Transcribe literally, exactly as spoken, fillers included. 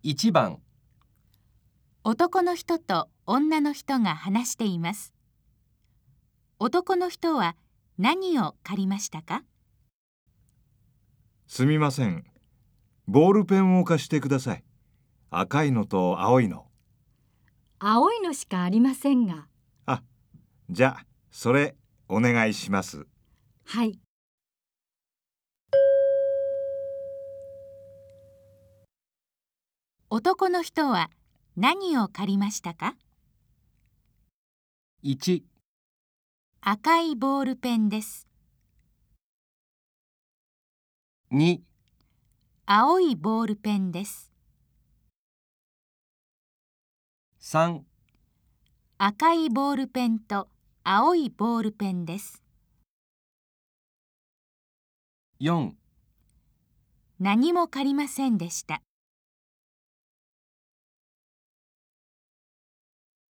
いちばん、 男の人と女の人が話しています。男の人は何を借りましたか？ すみません。ボールペンを貸してください。赤いのと青いの。 青いのしかありませんが。 あ、じゃあ、それお願いします。 はい。 男の人は何を借りましたか？ いち、 赤いボールペンです。 に、 青いボールペンです。 さん、 赤いボールペンと青いボールペンです。 よん、 何も借りませんでした。